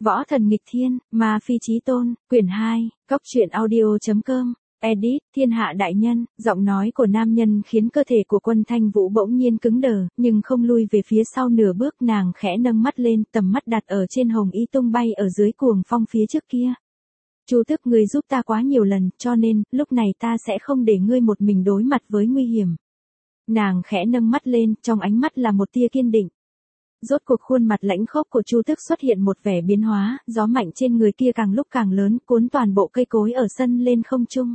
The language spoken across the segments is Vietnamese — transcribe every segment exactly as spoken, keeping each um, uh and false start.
Võ thần nghịch thiên, ma phi chí tôn, quyển hai, cốc truyện audio.com, edit, thiên hạ đại nhân, giọng nói của nam nhân khiến cơ thể của Quân Thanh Vũ bỗng nhiên cứng đờ, nhưng không lui về phía sau nửa bước, nàng khẽ nâng mắt lên, tầm mắt đặt ở trên hồng y tung bay ở dưới cuồng phong phía trước kia. Chu Tước, ngươi giúp ta quá nhiều lần, cho nên, lúc này ta sẽ không để ngươi một mình đối mặt với nguy hiểm. Nàng khẽ nâng mắt lên, trong ánh mắt là một tia kiên định. Rốt cuộc khuôn mặt lãnh khốc của Chu Tước xuất hiện một vẻ biến hóa, gió mạnh trên người kia càng lúc càng lớn, cuốn toàn bộ cây cối ở sân lên không trung.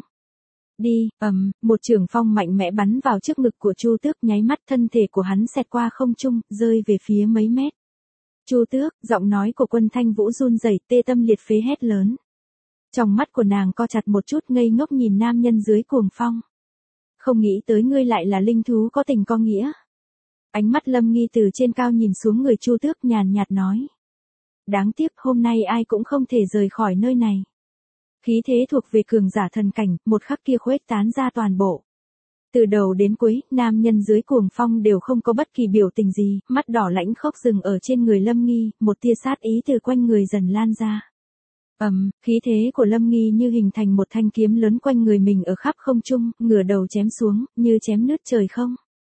Đi, ầm, một trường phong mạnh mẽ bắn vào trước ngực của Chu Tước, nháy mắt thân thể của hắn xẹt qua không trung, rơi về phía mấy mét. Chu Tước, giọng nói của Quân Thanh Vũ run rẩy, tê tâm liệt phế hét lớn. Trong mắt của nàng co chặt một chút, ngây ngốc nhìn nam nhân dưới cuồng phong. Không nghĩ tới ngươi lại là linh thú có tình có nghĩa. Ánh mắt Lâm Nghi từ trên cao nhìn xuống người Chu Tước, nhàn nhạt nói. Đáng tiếc hôm nay ai cũng không thể rời khỏi nơi này. Khí thế thuộc về cường giả thần cảnh, một khắc kia khuếch tán ra toàn bộ. Từ đầu đến cuối, nam nhân dưới cuồng phong đều không có bất kỳ biểu tình gì, mắt đỏ lãnh khốc dừng ở trên người Lâm Nghi, một tia sát ý từ quanh người dần lan ra. Ầm, um, khí thế của Lâm Nghi như hình thành một thanh kiếm lớn quanh người mình ở khắp không trung, ngửa đầu chém xuống, như chém nứt trời không.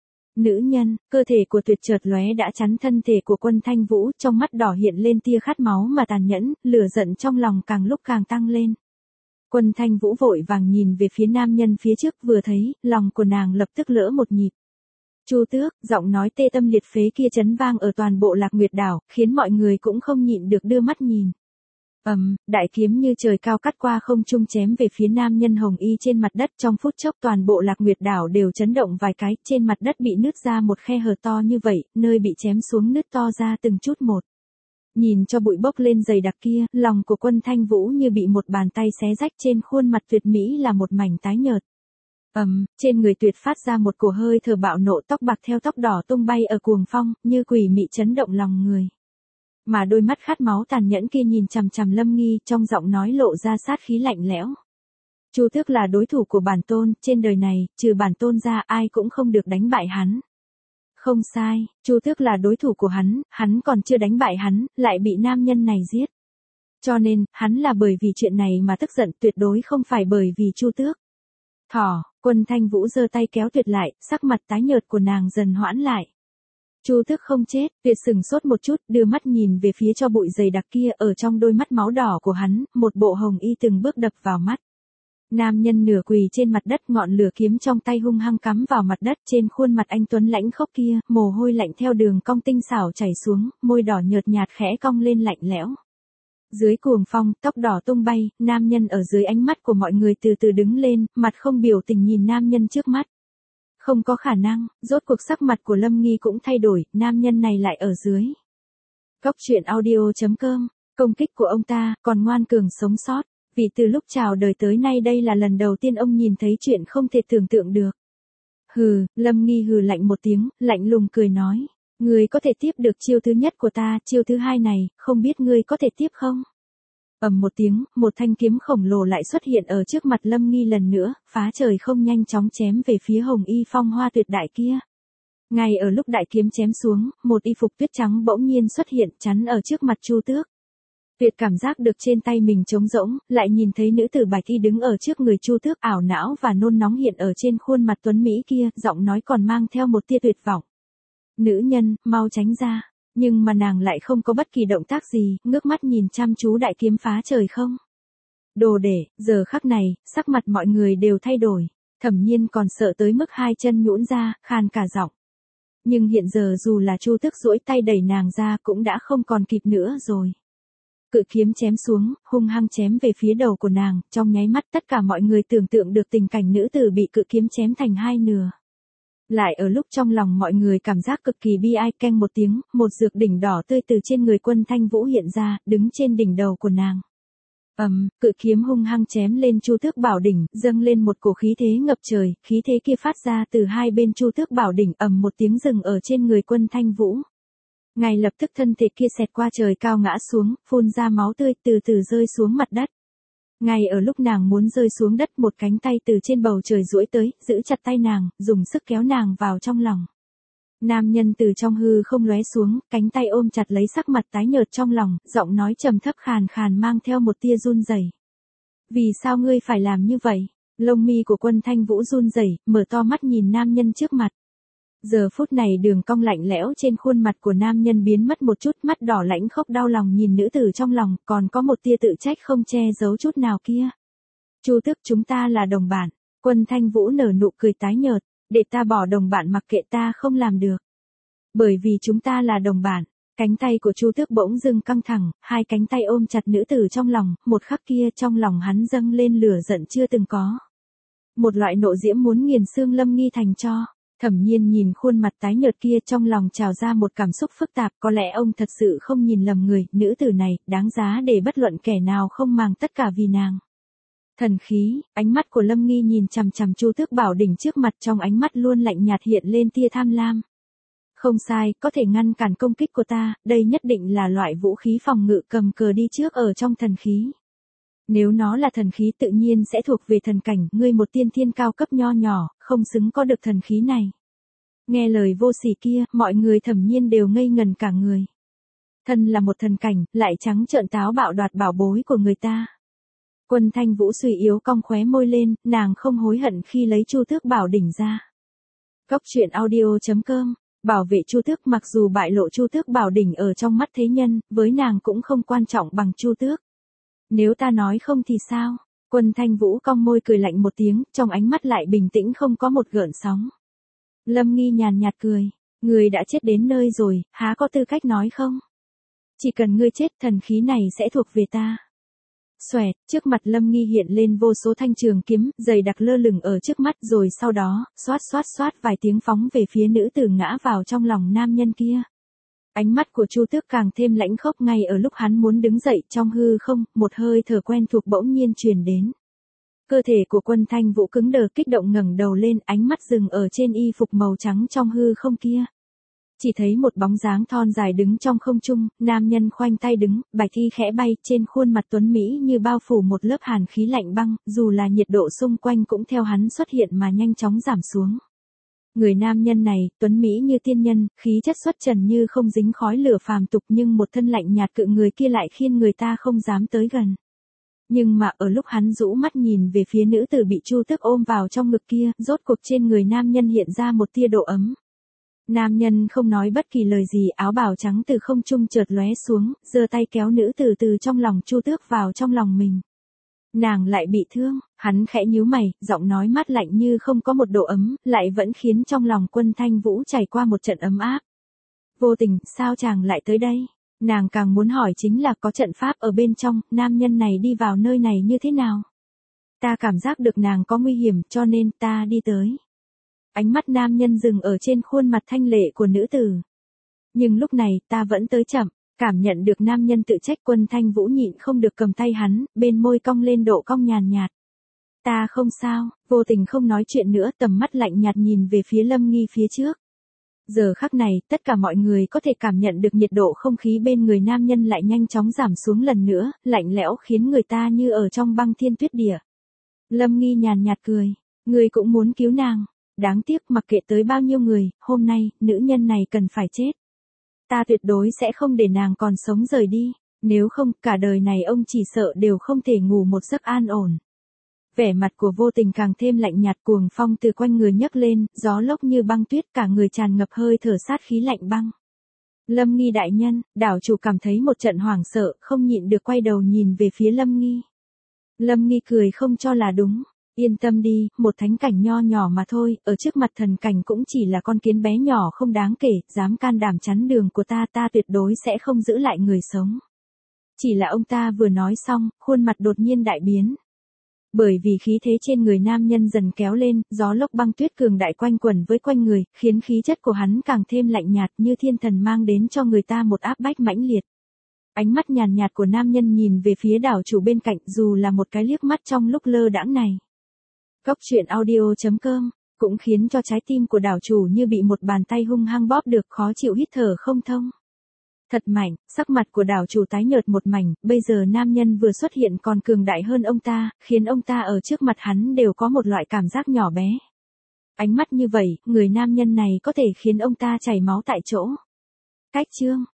Nữ nhân, cơ thể của tuyệt chợt lóe đã chắn thân thể của Quân Thanh Vũ, trong mắt đỏ hiện lên tia khát máu mà tàn nhẫn, lửa giận trong lòng càng lúc càng tăng lên. Quân Thanh Vũ vội vàng nhìn về phía nam nhân phía trước, vừa thấy, lòng của nàng lập tức lỡ một nhịp. Chu Tước, giọng nói tê tâm liệt phế kia chấn vang ở toàn bộ Lạc Nguyệt đảo, khiến mọi người cũng không nhịn được đưa mắt nhìn. Ầm, um, đại kiếm như trời cao cắt qua không trung chém về phía nam nhân hồng y trên mặt đất, trong phút chốc toàn bộ Lạc Nguyệt đảo đều chấn động vài cái, trên mặt đất bị nứt ra một khe hở to như vậy, nơi bị chém xuống nứt to ra từng chút một. Nhìn cho bụi bốc lên dày đặc kia, lòng của Quân Thanh Vũ như bị một bàn tay xé rách, trên khuôn mặt tuyệt mỹ là một mảnh tái nhợt. Ầm, um, trên người tuyệt phát ra một cổ hơi thở bạo nộ, tóc bạc theo tóc đỏ tung bay ở cuồng phong, như quỷ mị chấn động lòng người. Mà đôi mắt khát máu tàn nhẫn kia nhìn chằm chằm Lâm Nghi, trong giọng nói lộ ra sát khí lạnh lẽo. Chu Tước là đối thủ của bản tôn, trên đời này, trừ bản tôn ra ai cũng không được đánh bại hắn. Không sai, Chu Tước là đối thủ của hắn, hắn còn chưa đánh bại hắn, lại bị nam nhân này giết. Cho nên, hắn là bởi vì chuyện này mà tức giận, tuyệt đối không phải bởi vì Chu Tước. Thỏ, Quân Thanh Vũ giơ tay kéo Tuyệt lại, sắc mặt tái nhợt của nàng dần hoãn lại. Chu Tước không chết, Tuyệt sừng sốt một chút, đưa mắt nhìn về phía cho bụi dày đặc kia, ở trong đôi mắt máu đỏ của hắn, một bộ hồng y từng bước đập vào mắt. Nam nhân nửa quỳ trên mặt đất, ngọn lửa kiếm trong tay hung hăng cắm vào mặt đất, trên khuôn mặt anh tuấn lãnh khốc kia, mồ hôi lạnh theo đường cong tinh xảo chảy xuống, môi đỏ nhợt nhạt khẽ cong lên lạnh lẽo. Dưới cuồng phong, tóc đỏ tung bay, nam nhân ở dưới ánh mắt của mọi người từ từ đứng lên, mặt không biểu tình nhìn nam nhân trước mắt. Không có khả năng, rốt cuộc sắc mặt của Lâm Nghi cũng thay đổi, nam nhân này lại ở dưới. Cốc truyện audio.com, công kích của ông ta, còn ngoan cường sống sót, vì từ lúc chào đời tới nay đây là lần đầu tiên ông nhìn thấy chuyện không thể tưởng tượng được. Hừ, Lâm Nghi hừ lạnh một tiếng, lạnh lùng cười nói, ngươi có thể tiếp được chiêu thứ nhất của ta, chiêu thứ hai này, không biết ngươi có thể tiếp không? Ầm một tiếng, một thanh kiếm khổng lồ lại xuất hiện ở trước mặt Lâm Nghi lần nữa, phá trời không nhanh chóng chém về phía hồng y phong hoa tuyệt đại kia. Ngay ở lúc đại kiếm chém xuống, một y phục tuyết trắng bỗng nhiên xuất hiện, chắn ở trước mặt Chu Tước. Tuyệt cảm giác được trên tay mình trống rỗng, lại nhìn thấy nữ tử bạch y đứng ở trước người Chu Tước, ảo não và nôn nóng hiện ở trên khuôn mặt tuấn mỹ kia, giọng nói còn mang theo một tia tuyệt vọng. Nữ nhân, mau tránh ra. Nhưng mà nàng lại không có bất kỳ động tác gì, ngước mắt nhìn chăm chú đại kiếm phá trời không. Đồ để, giờ khắc này, sắc mặt mọi người đều thay đổi, Thẩm Nhiên còn sợ tới mức hai chân nhũn ra, khan cả giọng. Nhưng hiện giờ dù là Chu Tước duỗi tay đẩy nàng ra cũng đã không còn kịp nữa rồi. Cự kiếm chém xuống, hung hăng chém về phía đầu của nàng, trong nháy mắt tất cả mọi người tưởng tượng được tình cảnh nữ tử bị cự kiếm chém thành hai nửa. Lại ở lúc trong lòng mọi người cảm giác cực kỳ bi ai, keng một tiếng, một dược đỉnh đỏ tươi từ trên người Quân Thanh Vũ hiện ra, đứng trên đỉnh đầu của nàng. Ầm, um, cự kiếm hung hăng chém lên Chu Tước Bảo đỉnh, dâng lên một cổ khí thế ngập trời, khí thế kia phát ra từ hai bên Chu Tước Bảo đỉnh, ầm một tiếng dừng ở trên người Quân Thanh Vũ. Ngay lập tức thân thể kia xẹt qua trời cao ngã xuống, phun ra máu tươi, từ từ rơi xuống mặt đất. Ngay ở lúc nàng muốn rơi xuống đất, một cánh tay từ trên bầu trời duỗi tới, giữ chặt tay nàng, dùng sức kéo nàng vào trong lòng. Nam nhân từ trong hư không lóe xuống, cánh tay ôm chặt lấy sắc mặt tái nhợt trong lòng, giọng nói trầm thấp khàn khàn mang theo một tia run rẩy. Vì sao ngươi phải làm như vậy? Lông mi của Quân Thanh Vũ run rẩy, mở to mắt nhìn nam nhân trước mặt. Giờ phút này đường cong lạnh lẽo trên khuôn mặt của nam nhân biến mất một chút, mắt đỏ lãnh khốc đau lòng nhìn nữ tử trong lòng, còn có một tia tự trách không che giấu chút nào kia. Chu Tước, chúng ta là đồng bạn. Quân Thanh Vũ nở nụ cười tái nhợt, để ta bỏ đồng bạn mặc kệ ta không làm được. Bởi vì chúng ta là đồng bạn. Cánh tay của Chu Tước bỗng dưng căng thẳng, hai cánh tay ôm chặt nữ tử trong lòng, một khắc kia trong lòng hắn dâng lên lửa giận chưa từng có. Một loại nộ diễm muốn nghiền xương Lâm Nghi thành tro. Thẩm Nhiên nhìn khuôn mặt tái nhợt kia trong lòng trào ra một cảm xúc phức tạp, có lẽ ông thật sự không nhìn lầm người, nữ tử này, đáng giá để bất luận kẻ nào không màng tất cả vì nàng. Thần khí, ánh mắt của Lâm Nghi nhìn chằm chằm Chu Tước Bảo đỉnh trước mặt, trong ánh mắt luôn lạnh nhạt hiện lên tia tham lam. Không sai, có thể ngăn cản công kích của ta, đây nhất định là loại vũ khí phòng ngự cầm cờ đi trước ở trong thần khí. Nếu nó là thần khí tự nhiên sẽ thuộc về thần cảnh, ngươi một tiên thiên cao cấp nho nhỏ, không xứng có được thần khí này. Nghe lời vô sỉ kia, mọi người Thẩm Nhiên đều ngây ngần cả người. Thân là một thần cảnh, lại trắng trợn táo bạo đoạt bảo bối của người ta. Quân Thanh Vũ suy yếu cong khóe môi lên, nàng không hối hận khi lấy Chu Tước Bảo đỉnh ra. Cốc truyện audio chấm com, bảo vệ Chu Tước, mặc dù bại lộ Chu Tước Bảo đỉnh ở trong mắt thế nhân, với nàng cũng không quan trọng bằng Chu Tước. Nếu ta nói không thì sao? Quân Thanh Vũ cong môi cười lạnh một tiếng, trong ánh mắt lại bình tĩnh không có một gợn sóng. Lâm Nghi nhàn nhạt cười, người đã chết đến nơi rồi, há có tư cách nói không? Chỉ cần ngươi chết, thần khí này sẽ thuộc về ta. Xoẹt, trước mặt Lâm Nghi hiện lên vô số thanh trường kiếm, dày đặc lơ lửng ở trước mắt, rồi sau đó, xoát xoát xoát vài tiếng phóng về phía nữ tử ngã vào trong lòng nam nhân kia. Ánh mắt của Chu Tước càng thêm lãnh khốc, ngay ở lúc hắn muốn đứng dậy trong hư không, một hơi thở quen thuộc bỗng nhiên truyền đến. Cơ thể của Quân Thanh Vũ cứng đờ, kích động ngẩng đầu lên, ánh mắt dừng ở trên y phục màu trắng trong hư không kia. Chỉ thấy một bóng dáng thon dài đứng trong không trung, nam nhân khoanh tay đứng, bạch y khẽ bay, trên khuôn mặt tuấn mỹ như bao phủ một lớp hàn khí lạnh băng, dù là nhiệt độ xung quanh cũng theo hắn xuất hiện mà nhanh chóng giảm xuống. Người nam nhân này, tuấn mỹ như tiên nhân, khí chất xuất trần như không dính khói lửa phàm tục, nhưng một thân lạnh nhạt cự người kia lại khiến người ta không dám tới gần. Nhưng mà ở lúc hắn rũ mắt nhìn về phía nữ tử bị Chu Tước ôm vào trong ngực kia, rốt cuộc trên người nam nhân hiện ra một tia độ ấm. Nam nhân không nói bất kỳ lời gì, áo bào trắng từ không trung chợt lóe xuống, giơ tay kéo nữ tử từ trong lòng Chu Tước vào trong lòng mình. Nàng lại bị thương, hắn khẽ nhíu mày, giọng nói mát lạnh như không có một độ ấm, lại vẫn khiến trong lòng Quân Thanh Vũ trải qua một trận ấm áp. Vô Tình, sao chàng lại tới đây? Nàng càng muốn hỏi chính là có trận pháp ở bên trong, nam nhân này đi vào nơi này như thế nào? Ta cảm giác được nàng có nguy hiểm, cho nên ta đi tới. Ánh mắt nam nhân dừng ở trên khuôn mặt thanh lệ của nữ tử. Nhưng lúc này, ta vẫn tới chậm. Cảm nhận được nam nhân tự trách, Quân Thanh Vũ nhịn không được cầm tay hắn, bên môi cong lên độ cong nhàn nhạt. Ta không sao, Vô Tình không nói chuyện nữa, tầm mắt lạnh nhạt nhìn về phía Lâm Nghi phía trước. Giờ khắc này, tất cả mọi người có thể cảm nhận được nhiệt độ không khí bên người nam nhân lại nhanh chóng giảm xuống lần nữa, lạnh lẽo khiến người ta như ở trong băng thiên tuyết địa. Lâm Nghi nhàn nhạt cười, người cũng muốn cứu nàng. Đáng tiếc, mặc kệ tới bao nhiêu người, hôm nay, nữ nhân này cần phải chết. Ta tuyệt đối sẽ không để nàng còn sống rời đi, nếu không, cả đời này ông chỉ sợ đều không thể ngủ một giấc an ổn. Vẻ mặt của Vô Tình càng thêm lạnh nhạt, cuồng phong từ quanh người nhấc lên, gió lốc như băng tuyết, cả người tràn ngập hơi thở sát khí lạnh băng. Lâm Nghi đại nhân, đảo chủ cảm thấy một trận hoảng sợ, không nhịn được quay đầu nhìn về phía Lâm Nghi. Lâm Nghi cười không cho là đúng. Yên tâm đi, một thánh cảnh nho nhỏ mà thôi, ở trước mặt thần cảnh cũng chỉ là con kiến bé nhỏ không đáng kể, dám can đảm chắn đường của ta, ta tuyệt đối sẽ không giữ lại người sống. Chỉ là ông ta vừa nói xong, khuôn mặt đột nhiên đại biến. Bởi vì khí thế trên người nam nhân dần kéo lên, gió lốc băng tuyết cường đại quanh quẩn với quanh người, khiến khí chất của hắn càng thêm lạnh nhạt, như thiên thần mang đến cho người ta một áp bách mãnh liệt. Ánh mắt nhàn nhạt của nam nhân nhìn về phía đảo chủ bên cạnh, dù là một cái liếc mắt trong lúc lơ đãng này. Cốc truyện audio chấm com, cũng khiến cho trái tim của đảo chủ như bị một bàn tay hung hăng bóp được, khó chịu hít thở không thông. Thật mạnh, sắc mặt của đảo chủ tái nhợt một mảnh, bây giờ nam nhân vừa xuất hiện còn cường đại hơn ông ta, khiến ông ta ở trước mặt hắn đều có một loại cảm giác nhỏ bé. Ánh mắt như vậy, người nam nhân này có thể khiến ông ta chảy máu tại chỗ. Cách chương